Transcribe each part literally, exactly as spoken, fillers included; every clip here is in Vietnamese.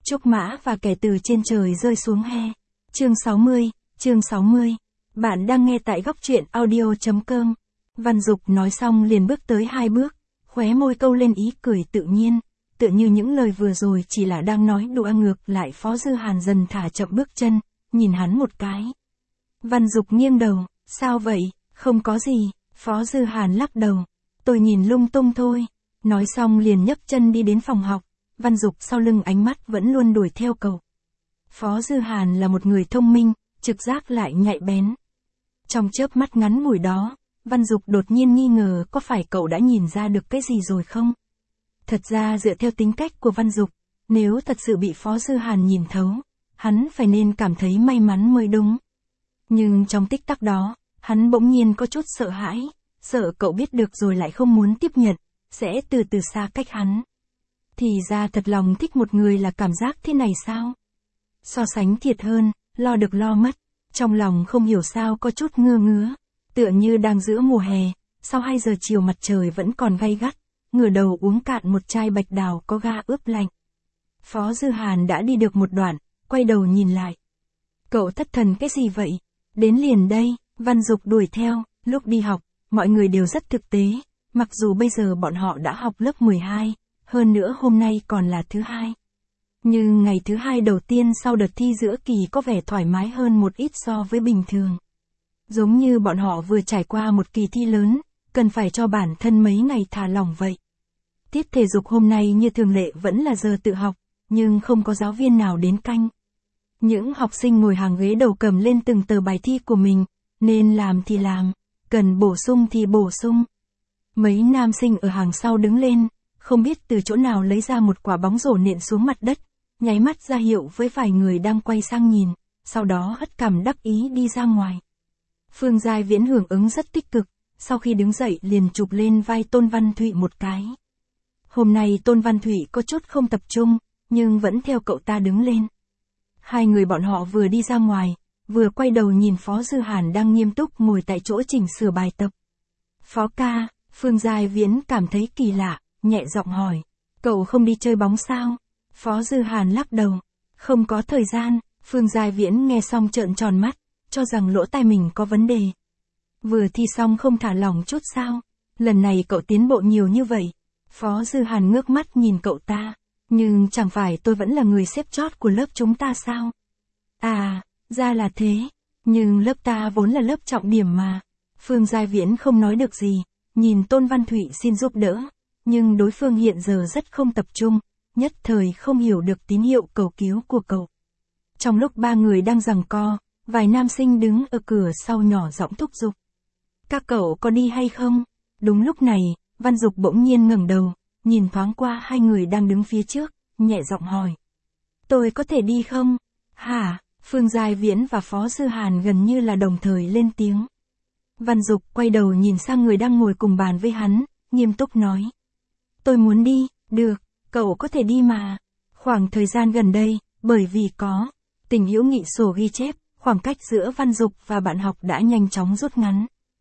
Trúc Mã và kẻ từ trên trời rơi xuống he. Chương sáu mươi, chương sáu mươi. Bạn đang nghe tại góc truyện audio.com. Văn Dục nói xong liền bước tới hai bước, khóe môi câu lên ý cười tự nhiên, tựa như những lời vừa rồi chỉ là đang nói đùa. Ngược lại Phó Dư Hàn dần thả chậm bước chân, nhìn hắn một cái. Văn Dục nghiêng đầu, sao vậy, không có gì, Phó Dư Hàn lắc đầu, tôi nhìn lung tung thôi. Nói xong liền nhấc chân đi đến phòng học, Văn Dục sau lưng ánh mắt vẫn luôn đuổi theo cậu. Phó Dư Hàn là một người thông minh, trực giác lại nhạy bén. Trong chớp mắt ngắn ngủi đó, Văn Dục đột nhiên nghi ngờ có phải cậu đã nhìn ra được cái gì rồi không? Thật ra dựa theo tính cách của Văn Dục, nếu thật sự bị Phó Dư Hàn nhìn thấu, hắn phải nên cảm thấy may mắn mới đúng. Nhưng trong tích tắc đó, hắn bỗng nhiên có chút sợ hãi, sợ cậu biết được rồi lại không muốn tiếp nhận, sẽ từ từ xa cách hắn. Thì ra thật lòng thích một người là cảm giác thế này sao? So sánh thiệt hơn, lo được lo mất, trong lòng không hiểu sao có chút ngơ ngứa, tựa như đang giữa mùa hè, sau hai giờ chiều mặt trời vẫn còn gay gắt, ngửa đầu uống cạn một chai bạch đào có ga ướp lạnh. Phó Dư Hàn đã đi được một đoạn, quay đầu nhìn lại. Cậu thất thần cái gì vậy? Đến liền đây, Văn Dục đuổi theo, lúc đi học, mọi người đều rất thực tế, mặc dù bây giờ bọn họ đã học lớp mười hai, hơn nữa hôm nay còn là thứ hai. Nhưng ngày thứ hai đầu tiên sau đợt thi giữa kỳ có vẻ thoải mái hơn một ít so với bình thường. Giống như bọn họ vừa trải qua một kỳ thi lớn, cần phải cho bản thân mấy ngày thả lỏng vậy. Tiết thể dục hôm nay như thường lệ vẫn là giờ tự học, nhưng không có giáo viên nào đến canh. Những học sinh ngồi hàng ghế đầu cầm lên từng tờ bài thi của mình, nên làm thì làm, cần bổ sung thì bổ sung. Mấy nam sinh ở hàng sau đứng lên, không biết từ chỗ nào lấy ra một quả bóng rổ nện xuống mặt đất, nháy mắt ra hiệu với vài người đang quay sang nhìn, sau đó hất cằm đắc ý đi ra ngoài. Phương Giai Viễn hưởng ứng rất tích cực, sau khi đứng dậy liền chụp lên vai Tôn Văn Thụy một cái. Hôm nay Tôn Văn Thụy có chút không tập trung, nhưng vẫn theo cậu ta đứng lên. Hai người bọn họ vừa đi ra ngoài, vừa quay đầu nhìn Phó Dư Hàn đang nghiêm túc ngồi tại chỗ chỉnh sửa bài tập. Phó ca, Phương Giai Viễn cảm thấy kỳ lạ, nhẹ giọng hỏi, cậu không đi chơi bóng sao? Phó Dư Hàn lắc đầu, không có thời gian. Phương Giai Viễn nghe xong trợn tròn mắt, cho rằng lỗ tai mình có vấn đề. Vừa thi xong không thả lỏng chút sao? Lần này cậu tiến bộ nhiều như vậy. Phó Dư Hàn ngước mắt nhìn cậu ta, nhưng chẳng phải tôi vẫn là người xếp chót của lớp chúng ta sao? À, ra là thế, nhưng lớp ta vốn là lớp trọng điểm mà. Phương Giai Viễn không nói được gì, nhìn Tôn Văn Thụy xin giúp đỡ, nhưng đối phương hiện giờ rất không tập trung, nhất thời không hiểu được tín hiệu cầu cứu của cậu. Trong lúc ba người đang giằng co, vài nam sinh đứng ở cửa sau nhỏ giọng thúc giục. Các cậu có đi hay không? Đúng lúc này, Văn Dục bỗng nhiên ngẩng đầu, nhìn thoáng qua hai người đang đứng phía trước, nhẹ giọng hỏi. Tôi có thể đi không? Hả? Phương Giai Viễn và Phó Dư Hàn gần như là đồng thời lên tiếng. Văn Dục quay đầu nhìn sang người đang ngồi cùng bàn với hắn, nghiêm túc nói. Tôi muốn đi, được, cậu có thể đi mà. Khoảng thời gian gần đây, bởi vì có tình hữu nghị sổ ghi chép, khoảng cách giữa Văn Dục và bạn học đã nhanh chóng rút ngắn.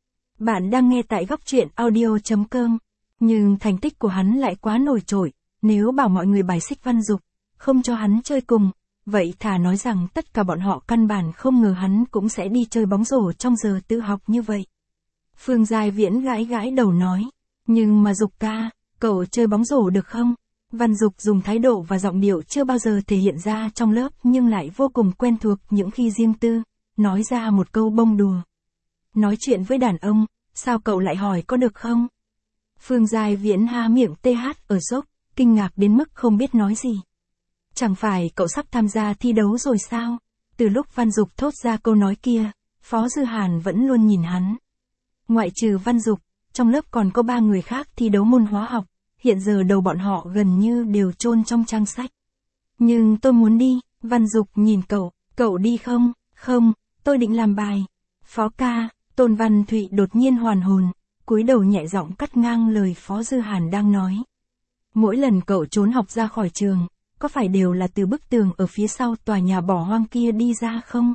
Bạn đang nghe tại góc truyện audio.com, nhưng thành tích của hắn lại quá nổi trội, nếu bảo mọi người bài xích Văn Dục, không cho hắn chơi cùng, vậy thà nói rằng tất cả bọn họ căn bản không ngờ hắn cũng sẽ đi chơi bóng rổ trong giờ tự học như vậy. Phương Giai Viễn gãi gãi đầu nói, nhưng mà Dục ca, cậu chơi bóng rổ được không? Văn Dục dùng thái độ và giọng điệu chưa bao giờ thể hiện ra trong lớp nhưng lại vô cùng quen thuộc những khi riêng tư, nói ra một câu bông đùa. Nói chuyện với đàn ông, sao cậu lại hỏi có được không? Phương Giai Viễn há miệng tê hát ở sốc, kinh ngạc đến mức không biết nói gì. Chẳng phải cậu sắp tham gia thi đấu rồi sao? Từ lúc Văn Dục thốt ra câu nói kia, Phó Dư Hàn vẫn luôn nhìn hắn. Ngoại trừ Văn Dục, trong lớp còn có ba người khác thi đấu môn hóa học, hiện giờ đầu bọn họ gần như đều chôn trong trang sách. Nhưng tôi muốn đi, Văn Dục nhìn cậu, cậu đi không? Không, tôi định làm bài. Phó ca, Tôn Văn Thụy đột nhiên hoàn hồn, cúi đầu nhẹ giọng cắt ngang lời Phó Dư Hàn đang nói. Mỗi lần cậu trốn học ra khỏi trường, có phải đều là từ bức tường ở phía sau tòa nhà bỏ hoang kia đi ra không?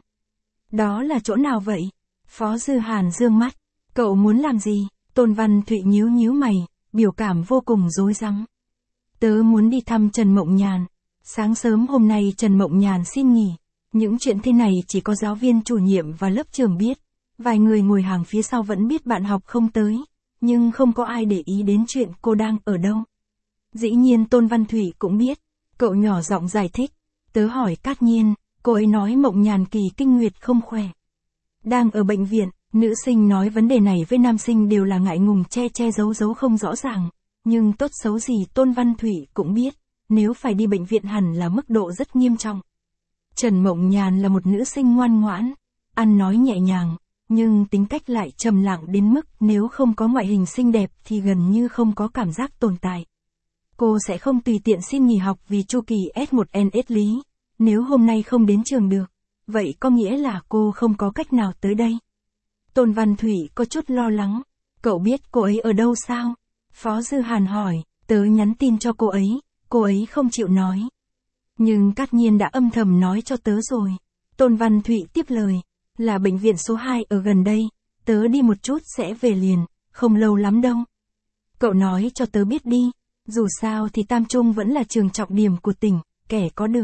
Đó là chỗ nào vậy? Phó Dư Hàn dương mắt, cậu muốn làm gì? Tôn Văn Thụy nhíu nhíu mày, biểu cảm vô cùng rối rắm. Tớ muốn đi thăm Trần Mộng Nhàn. Sáng sớm hôm nay Trần Mộng Nhàn xin nghỉ. Những chuyện thế này chỉ có giáo viên chủ nhiệm và lớp trưởng biết. Vài người ngồi hàng phía sau vẫn biết bạn học không tới. Nhưng không có ai để ý đến chuyện cô đang ở đâu. Dĩ nhiên Tôn Văn Thủy cũng biết. Cậu nhỏ giọng giải thích. Tớ hỏi Cát Nhiên, cô ấy nói Mộng Nhàn kỳ kinh nguyệt không khỏe. Đang ở bệnh viện, nữ sinh nói vấn đề này với nam sinh đều là ngại ngùng che che giấu giấu không rõ ràng. Nhưng tốt xấu gì Tôn Văn Thủy cũng biết. Nếu phải đi bệnh viện hẳn là mức độ rất nghiêm trọng. Trần Mộng Nhàn là một nữ sinh ngoan ngoãn, ăn nói nhẹ nhàng, nhưng tính cách lại trầm lặng đến mức nếu không có ngoại hình xinh đẹp thì gần như không có cảm giác tồn tại. Cô sẽ không tùy tiện xin nghỉ học vì chu kỳ S một N S lý. Nếu hôm nay không đến trường được, vậy có nghĩa là cô không có cách nào tới đây. Tôn Văn Thủy có chút lo lắng. Cậu biết cô ấy ở đâu sao? Phó Dư Hàn hỏi, tớ nhắn tin cho cô ấy, cô ấy không chịu nói. Nhưng Cát Nhiên đã âm thầm nói cho tớ rồi. Tôn Văn Thủy tiếp lời, là bệnh viện số hai ở gần đây, tớ đi một chút sẽ về liền, không lâu lắm đâu. Cậu nói cho tớ biết đi, dù sao thì Tam Trung vẫn là trường trọng điểm của tỉnh, kẻ có được.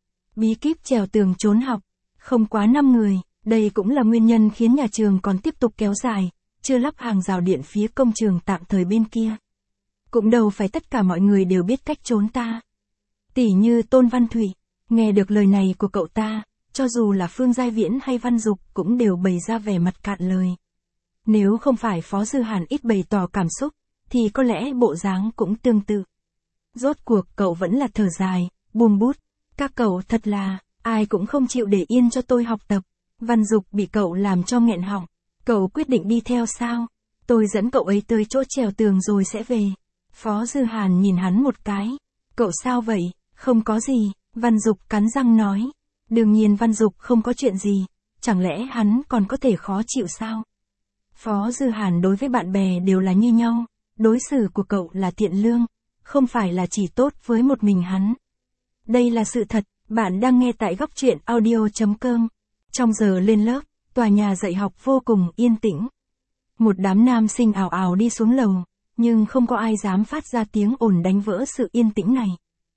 Bí kíp trèo tường trốn học, không quá năm người, đây cũng là nguyên nhân khiến nhà trường còn tiếp tục kéo dài, chưa lắp hàng rào điện phía công trường tạm thời bên kia. Cũng đâu phải tất cả mọi người đều biết cách trốn ta. Tỉ như Tôn Văn Thủy, nghe được lời này của cậu ta, cho dù là Phương Giai Viễn hay Văn Dục cũng đều bày ra vẻ mặt cạn lời. Nếu không phải Phó Dư Hàn ít bày tỏ cảm xúc, thì có lẽ bộ dáng cũng tương tự. Rốt cuộc cậu vẫn là thở dài, buông bút. Các cậu thật là, ai cũng không chịu để yên cho tôi học tập. Văn Dục bị cậu làm cho nghẹn họng. Cậu quyết định đi theo sao? Tôi dẫn cậu ấy tới chỗ trèo tường rồi sẽ về. Phó Dư Hàn nhìn hắn một cái. Cậu sao vậy? Không có gì, Văn Dục cắn răng nói. Đương nhiên Văn Dục không có chuyện gì, chẳng lẽ hắn còn có thể khó chịu sao? Phó Dư Hàn đối với bạn bè đều là như nhau, đối xử của cậu là thiện lương, không phải là chỉ tốt với một mình hắn. Đây là sự thật, bạn đang nghe tại góc truyện audio chấm com. Trong giờ lên lớp, tòa nhà dạy học vô cùng yên tĩnh. Một đám nam sinh ào ào đi xuống lầu, nhưng không có ai dám phát ra tiếng ồn đánh vỡ sự yên tĩnh này.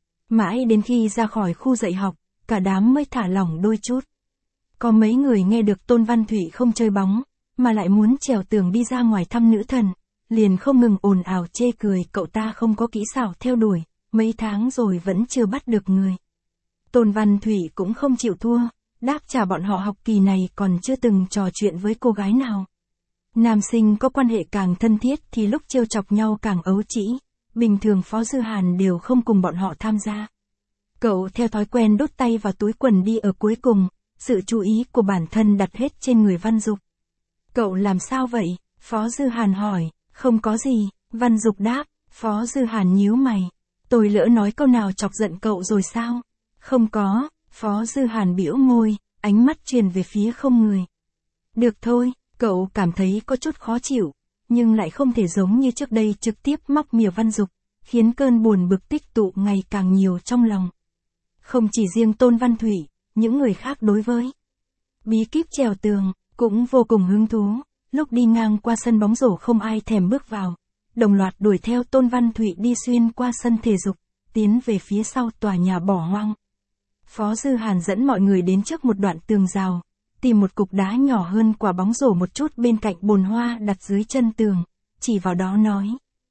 Mãi đến khi ra khỏi khu dạy học, cả đám mới thả lỏng đôi chút. Có mấy người nghe được Tôn Văn Thủy không chơi bóng, mà lại muốn trèo tường đi ra ngoài thăm nữ thần, liền không ngừng ồn ào chê cười cậu ta không có kỹ xảo theo đuổi, mấy tháng rồi vẫn chưa bắt được người. Tôn Văn Thủy cũng không chịu thua, đáp trả bọn họ học kỳ này còn chưa từng trò chuyện với cô gái nào. Nam sinh có quan hệ càng thân thiết thì lúc trêu chọc nhau càng ấu trĩ, bình thường Phó Dư Hàn đều không cùng bọn họ tham gia. Cậu theo thói quen đút tay vào túi quần đi ở cuối cùng, sự chú ý của bản thân đặt hết trên người Văn Dục. Cậu làm sao vậy? Phó Dư Hàn hỏi. Không có gì, Văn Dục đáp. Phó Dư Hàn nhíu mày. Tôi lỡ nói câu nào chọc giận cậu rồi sao? Không có, Phó Dư Hàn bĩu môi, ánh mắt truyền về phía không người. Được thôi, cậu cảm thấy có chút khó chịu, nhưng lại không thể giống như trước đây trực tiếp móc mỉa Văn Dục, khiến cơn buồn bực tích tụ ngày càng nhiều trong lòng. Không chỉ riêng Tôn Văn Thủy, những người khác đối với bí kíp trèo tường, cũng vô cùng hứng thú. Lúc đi ngang qua sân bóng rổ không ai thèm bước vào. Đồng loạt đuổi theo Tôn Văn Thủy đi xuyên qua sân thể dục, tiến về phía sau tòa nhà bỏ hoang. Phó Dư Hàn dẫn mọi người đến trước một đoạn tường rào, tìm một cục đá nhỏ hơn quả bóng rổ một chút bên cạnh bồn hoa đặt dưới chân tường, chỉ vào đó nói.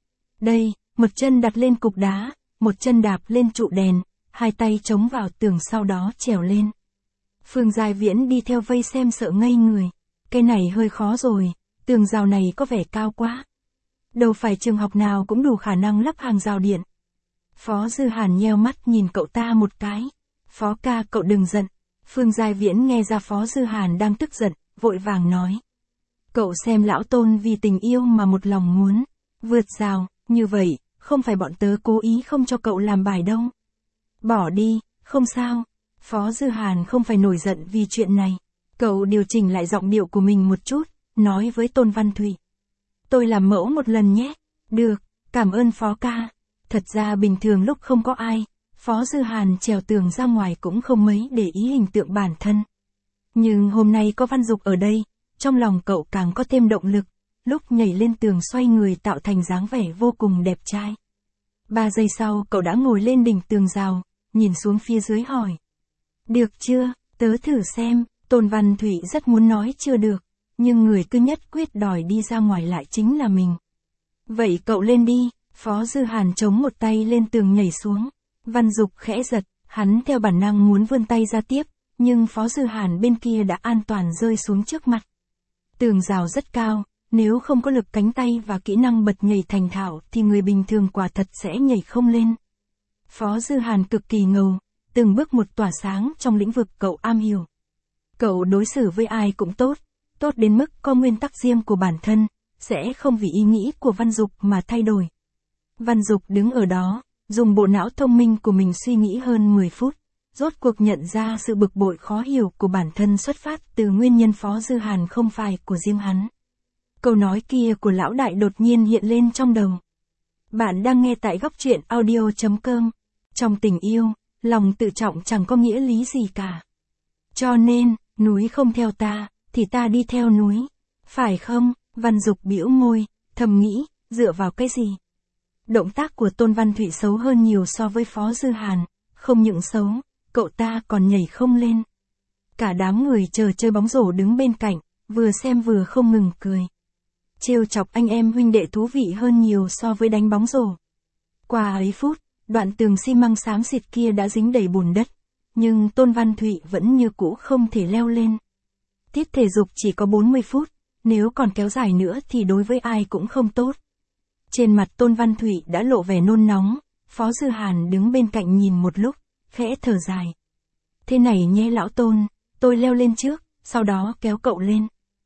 Đây, một chân đặt lên cục đá, một chân đạp lên trụ đèn, hai tay chống vào tường sau đó trèo lên. Phương Giai Viễn đi theo vây xem sợ ngây người. Cái này hơi khó rồi, tường rào này có vẻ cao quá. Đâu phải trường học nào cũng đủ khả năng lắp hàng rào điện. Phó Dư Hàn nheo mắt nhìn cậu ta một cái. Phó ca cậu đừng giận. Phương Giai Viễn nghe ra Phó Dư Hàn đang tức giận, vội vàng nói. Cậu xem lão Tôn vì tình yêu mà một lòng muốn vượt rào, như vậy, không phải bọn tớ cố ý không cho cậu làm bài đâu. Bỏ đi, không sao. Phó Dư Hàn không phải nổi giận vì chuyện này. Cậu điều chỉnh lại giọng điệu của mình một chút, nói với Tôn Văn Thủy. Tôi làm mẫu một lần nhé. Được, cảm ơn Phó ca. Thật ra bình thường lúc không có ai, Phó Dư Hàn trèo tường ra ngoài cũng không mấy để ý hình tượng bản thân. Nhưng hôm nay có Văn Dục ở đây, trong lòng cậu càng có thêm động lực, lúc nhảy lên tường xoay người tạo thành dáng vẻ vô cùng đẹp trai. Ba giây sau cậu đã ngồi lên đỉnh tường rào, nhìn xuống phía dưới hỏi. Được chưa, tớ thử xem, Tôn Văn Thụy rất muốn nói chưa được, nhưng người cứ nhất quyết đòi đi ra ngoài lại chính là mình. Vậy cậu lên đi, Phó Dư Hàn chống một tay lên tường nhảy xuống. Văn Dục khẽ giật, hắn theo bản năng muốn vươn tay ra tiếp, nhưng Phó Dư Hàn bên kia đã an toàn rơi xuống trước mặt. Tường rào rất cao, nếu không có lực cánh tay và kỹ năng bật nhảy thành thạo thì người bình thường quả thật sẽ nhảy không lên. Phó Dư Hàn cực kỳ ngầu, từng bước một tỏa sáng trong lĩnh vực cậu am hiểu. Cậu đối xử với ai cũng tốt, tốt đến mức có nguyên tắc riêng của bản thân, sẽ không vì ý nghĩ của Văn Dục mà thay đổi. Văn Dục đứng ở đó, dùng bộ não thông minh của mình suy nghĩ hơn mười phút, rốt cuộc nhận ra sự bực bội khó hiểu của bản thân xuất phát từ nguyên nhân Phó Dư Hàn không phải của riêng hắn. Câu nói kia của lão đại đột nhiên hiện lên trong đầu. Bạn đang nghe tại góc truyện audio chấm com. Trong tình yêu, lòng tự trọng chẳng có nghĩa lý gì cả. Cho nên, núi không theo ta, thì ta đi theo núi. Phải không? Văn Dục bĩu môi, thầm nghĩ, dựa vào cái gì? Động tác của Tôn Văn Thụy xấu hơn nhiều so với Phó Dư Hàn, không những xấu, cậu ta còn nhảy không lên. Cả đám người chờ chơi bóng rổ đứng bên cạnh, vừa xem vừa không ngừng cười. Trêu chọc anh em huynh đệ thú vị hơn nhiều so với đánh bóng rổ. Qua ấy phút, đoạn tường xi măng xám xịt kia đã dính đầy bùn đất, nhưng Tôn Văn Thụy vẫn như cũ không thể leo lên. Tiết thể dục chỉ có bốn mươi phút, nếu còn kéo dài nữa thì đối với ai cũng không tốt. Trên mặt Tôn Văn Thụy đã lộ vẻ nôn nóng, Phó Dư Hàn đứng bên cạnh nhìn một lúc, khẽ thở dài. Thế này nhé lão Tôn, tôi leo lên trước, sau đó kéo cậu lên.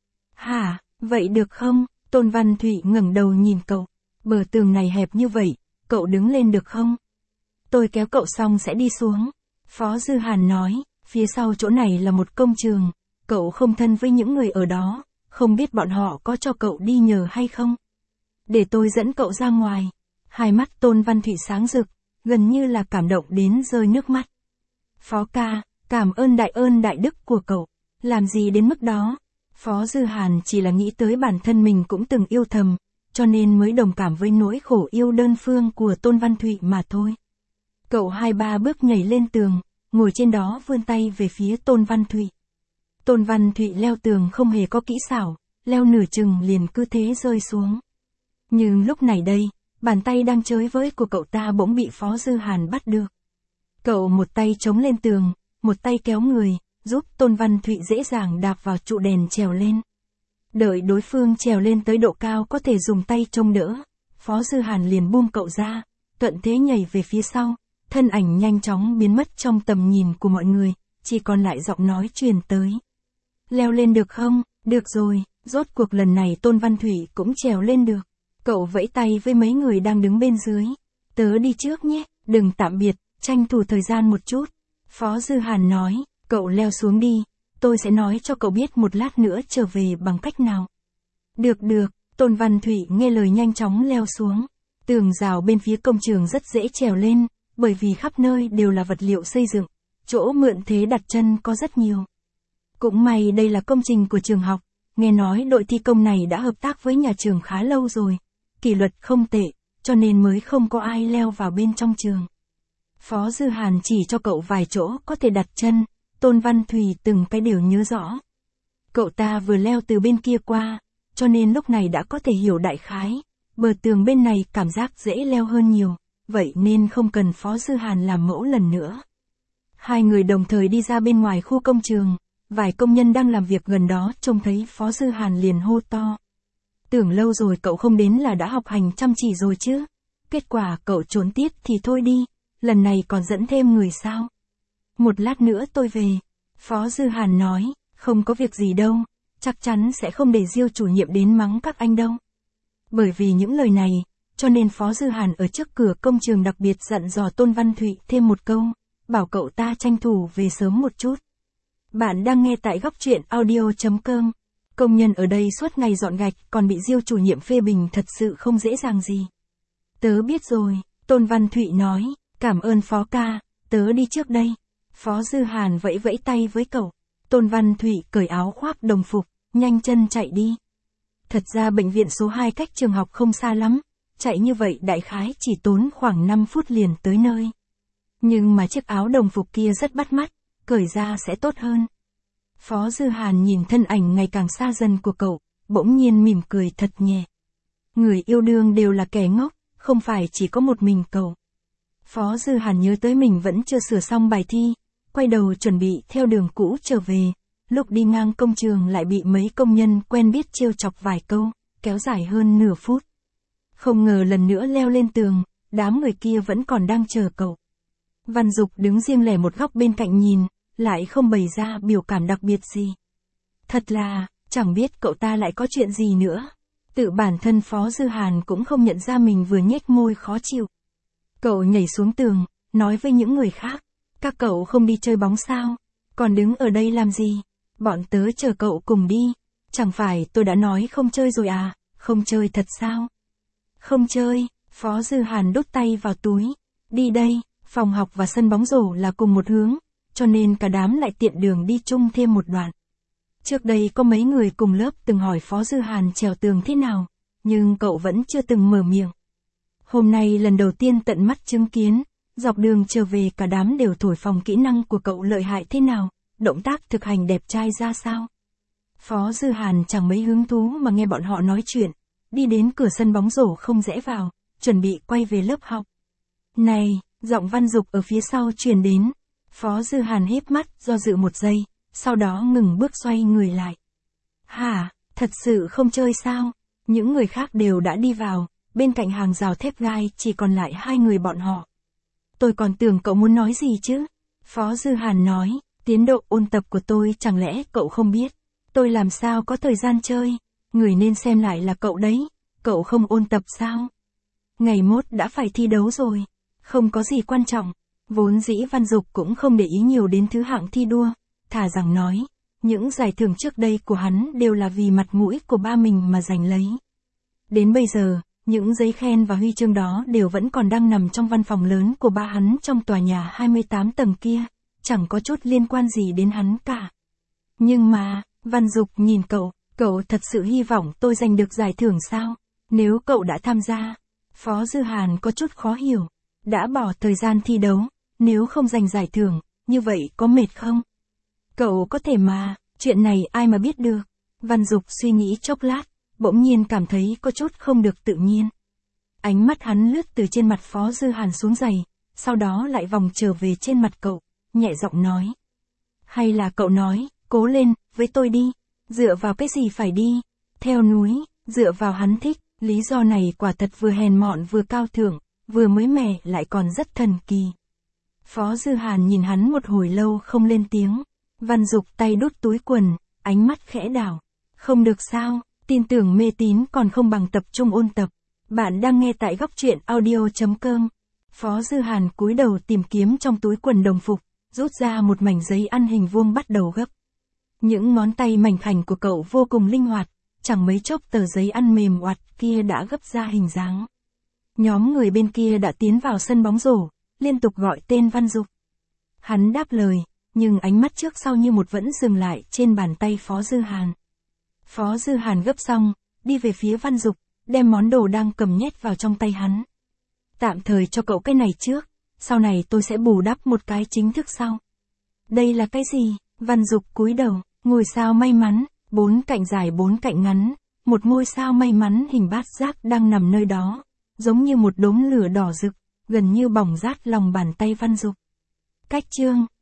Hả, vậy được không? Tôn Văn Thụy ngẩng đầu nhìn cậu, bờ tường này hẹp như vậy, cậu đứng lên được không? Tôi kéo cậu xong sẽ đi xuống. Phó Dư Hàn nói, phía sau chỗ này là một công trường, cậu không thân với những người ở đó, không biết bọn họ có cho cậu đi nhờ hay không? Để tôi dẫn cậu ra ngoài. Hai mắt Tôn Văn Thụy sáng rực, gần như là cảm động đến rơi nước mắt. Phó ca, cảm ơn đại ơn đại đức của cậu, làm gì đến mức đó? Phó Dư Hàn chỉ là nghĩ tới bản thân mình cũng từng yêu thầm, cho nên mới đồng cảm với nỗi khổ yêu đơn phương của Tôn Văn Thụy mà thôi. Cậu hai ba bước nhảy lên tường, ngồi trên đó vươn tay về phía Tôn Văn Thụy. Tôn Văn Thụy leo tường không hề có kỹ xảo, leo nửa chừng liền cứ thế rơi xuống. Nhưng lúc này đây, bàn tay đang chới với của cậu ta bỗng bị Phó Dư Hàn bắt được. Cậu một tay chống lên tường, một tay kéo người, giúp Tôn Văn Thụy dễ dàng đạp vào trụ đèn trèo lên. Đợi đối phương trèo lên tới độ cao có thể dùng tay trông đỡ, Phó Dư Hàn liền buông cậu ra, thuận thế nhảy về phía sau, thân ảnh nhanh chóng biến mất trong tầm nhìn của mọi người, chỉ còn lại giọng nói truyền tới. Leo lên được không? Được rồi, rốt cuộc lần này Tôn Văn Thụy cũng trèo lên được. Cậu vẫy tay với mấy người đang đứng bên dưới. Tớ đi trước nhé, đừng tạm biệt, tranh thủ thời gian một chút. Phó Dư Hàn nói, cậu leo xuống đi, tôi sẽ nói cho cậu biết một lát nữa trở về bằng cách nào. Được được, Tôn Văn Thụy nghe lời nhanh chóng leo xuống. Tường rào bên phía công trường rất dễ trèo lên, bởi vì khắp nơi đều là vật liệu xây dựng, chỗ mượn thế đặt chân có rất nhiều. Cũng may đây là công trình của trường học, nghe nói đội thi công này đã hợp tác với nhà trường khá lâu rồi, kỷ luật không tệ, cho nên mới không có ai leo vào bên trong trường. Phó Dư Hàn chỉ cho cậu vài chỗ có thể đặt chân, Tôn Văn Thụy từng cái đều nhớ rõ. Cậu ta vừa leo từ bên kia qua, cho nên lúc này đã có thể hiểu đại khái, bờ tường bên này cảm giác dễ leo hơn nhiều, vậy nên không cần Phó Dư Hàn làm mẫu lần nữa. Hai người đồng thời đi ra bên ngoài khu công trường, vài công nhân đang làm việc gần đó trông thấy Phó Dư Hàn liền hô to. Tưởng lâu rồi cậu không đến là đã học hành chăm chỉ rồi chứ. Kết quả cậu trốn tiết thì thôi đi, lần này còn dẫn thêm người sao? Một lát nữa tôi về. Phó Dư Hàn nói, không có việc gì đâu, chắc chắn sẽ không để Diêu chủ nhiệm đến mắng các anh đâu. Bởi vì những lời này, cho nên Phó Dư Hàn ở trước cửa công trường đặc biệt dặn dò Tôn Văn Thụy thêm một câu, bảo cậu ta tranh thủ về sớm một chút. Bạn đang nghe tại góc truyện audio chấm com. Công nhân ở đây suốt ngày dọn gạch còn bị Diêu chủ nhiệm phê bình thật sự không dễ dàng gì. Tớ biết rồi, Tôn Văn Thụy nói, cảm ơn Phó ca, tớ đi trước đây. Phó Dư Hàn vẫy vẫy tay với cậu. Tôn Văn Thụy cởi áo khoác đồng phục, nhanh chân chạy đi. Thật ra bệnh viện số hai cách trường học không xa lắm, chạy như vậy đại khái chỉ tốn khoảng năm phút liền tới nơi. Nhưng mà chiếc áo đồng phục kia rất bắt mắt, cởi ra sẽ tốt hơn. Phó Dư Hàn nhìn thân ảnh ngày càng xa dần của cậu, bỗng nhiên mỉm cười thật nhẹ. Người yêu đương đều là kẻ ngốc, không phải chỉ có một mình cậu. Phó Dư Hàn nhớ tới mình vẫn chưa sửa xong bài thi, quay đầu chuẩn bị theo đường cũ trở về. Lúc đi ngang công trường lại bị mấy công nhân quen biết trêu chọc vài câu, kéo dài hơn nửa phút. Không ngờ lần nữa leo lên tường, đám người kia vẫn còn đang chờ cậu. Văn Dục đứng riêng lẻ một góc bên cạnh nhìn, lại không bày ra biểu cảm đặc biệt gì. Thật là, chẳng biết cậu ta lại có chuyện gì nữa. Tự bản thân Phó Dư Hàn cũng không nhận ra mình vừa nhếch môi khó chịu. Cậu nhảy xuống tường, nói với những người khác, các cậu không đi chơi bóng sao, còn đứng ở đây làm gì, bọn tớ chờ cậu cùng đi, chẳng phải tôi đã nói không chơi rồi à, không chơi thật sao? Không chơi, Phó Dư Hàn đút tay vào túi, đi đây, phòng học và sân bóng rổ là cùng một hướng, cho nên cả đám lại tiện đường đi chung thêm một đoạn. Trước đây có mấy người cùng lớp từng hỏi Phó Dư Hàn trèo tường thế nào, nhưng cậu vẫn chưa từng mở miệng. Hôm nay lần đầu tiên tận mắt chứng kiến, dọc đường trở về cả đám đều thổi phồng kỹ năng của cậu lợi hại thế nào, động tác thực hành đẹp trai ra sao. Phó Dư Hàn chẳng mấy hứng thú mà nghe bọn họ nói chuyện, đi đến cửa sân bóng rổ không rẽ vào, chuẩn bị quay về lớp học. Này, giọng Văn Dục ở phía sau truyền đến. Phó Dư Hàn híp mắt do dự một giây, sau đó ngừng bước xoay người lại. Hả, thật sự không chơi sao? Những người khác đều đã đi vào, bên cạnh hàng rào thép gai chỉ còn lại hai người bọn họ. Tôi còn tưởng cậu muốn nói gì chứ? Phó Dư Hàn nói, tiến độ ôn tập của tôi chẳng lẽ cậu không biết? Tôi làm sao có thời gian chơi? Người nên xem lại là cậu đấy, cậu không ôn tập sao? Ngày mốt đã phải thi đấu rồi, không có gì quan trọng. Vốn dĩ Văn Dục cũng không để ý nhiều đến thứ hạng thi đua, thà rằng nói, những giải thưởng trước đây của hắn đều là vì mặt mũi của ba mình mà giành lấy. Đến bây giờ, những giấy khen và huy chương đó đều vẫn còn đang nằm trong văn phòng lớn của ba hắn trong tòa nhà hai mươi tám tầng kia, chẳng có chút liên quan gì đến hắn cả. Nhưng mà, Văn Dục nhìn cậu, cậu thật sự hy vọng tôi giành được giải thưởng sao? Nếu cậu đã tham gia, Phó Dư Hàn có chút khó hiểu, đã bỏ thời gian thi đấu, nếu không giành giải thưởng, như vậy có mệt không? Cậu có thể mà, chuyện này ai mà biết được. Văn Dục suy nghĩ chốc lát, bỗng nhiên cảm thấy có chút không được tự nhiên. Ánh mắt hắn lướt từ trên mặt Phó Dư Hàn xuống giày, sau đó lại vòng trở về trên mặt cậu, nhẹ giọng nói. Hay là cậu nói, cố lên, với tôi đi, dựa vào cái gì phải đi, theo núi, dựa vào hắn thích, lý do này quả thật vừa hèn mọn vừa cao thượng, vừa mới mẻ lại còn rất thần kỳ. Phó Dư Hàn nhìn hắn một hồi lâu không lên tiếng, Văn Dục tay đút túi quần, ánh mắt khẽ đảo. Không được sao, tin tưởng mê tín còn không bằng tập trung ôn tập. Bạn đang nghe tại góc truyện audio chấm com. Phó Dư Hàn cúi đầu tìm kiếm trong túi quần đồng phục, rút ra một mảnh giấy ăn hình vuông bắt đầu gấp. Những ngón tay mảnh khảnh của cậu vô cùng linh hoạt, chẳng mấy chốc tờ giấy ăn mềm oặt kia đã gấp ra hình dáng. Nhóm người bên kia đã tiến vào sân bóng rổ, liên tục gọi tên Văn Dục. Hắn đáp lời, nhưng ánh mắt trước sau như một vẫn dừng lại trên bàn tay Phó Dư Hàn. Phó Dư Hàn gấp xong, đi về phía Văn Dục, đem món đồ đang cầm nhét vào trong tay hắn. Tạm thời cho cậu cái này trước, sau này tôi sẽ bù đắp một cái chính thức sau. Đây là cái gì? Văn Dục cúi đầu, ngôi sao may mắn, bốn cạnh dài bốn cạnh ngắn, một ngôi sao may mắn hình bát giác đang nằm nơi đó, giống như một đốm lửa đỏ rực, gần như bỏng rát lòng bàn tay Văn Dục. Cách chương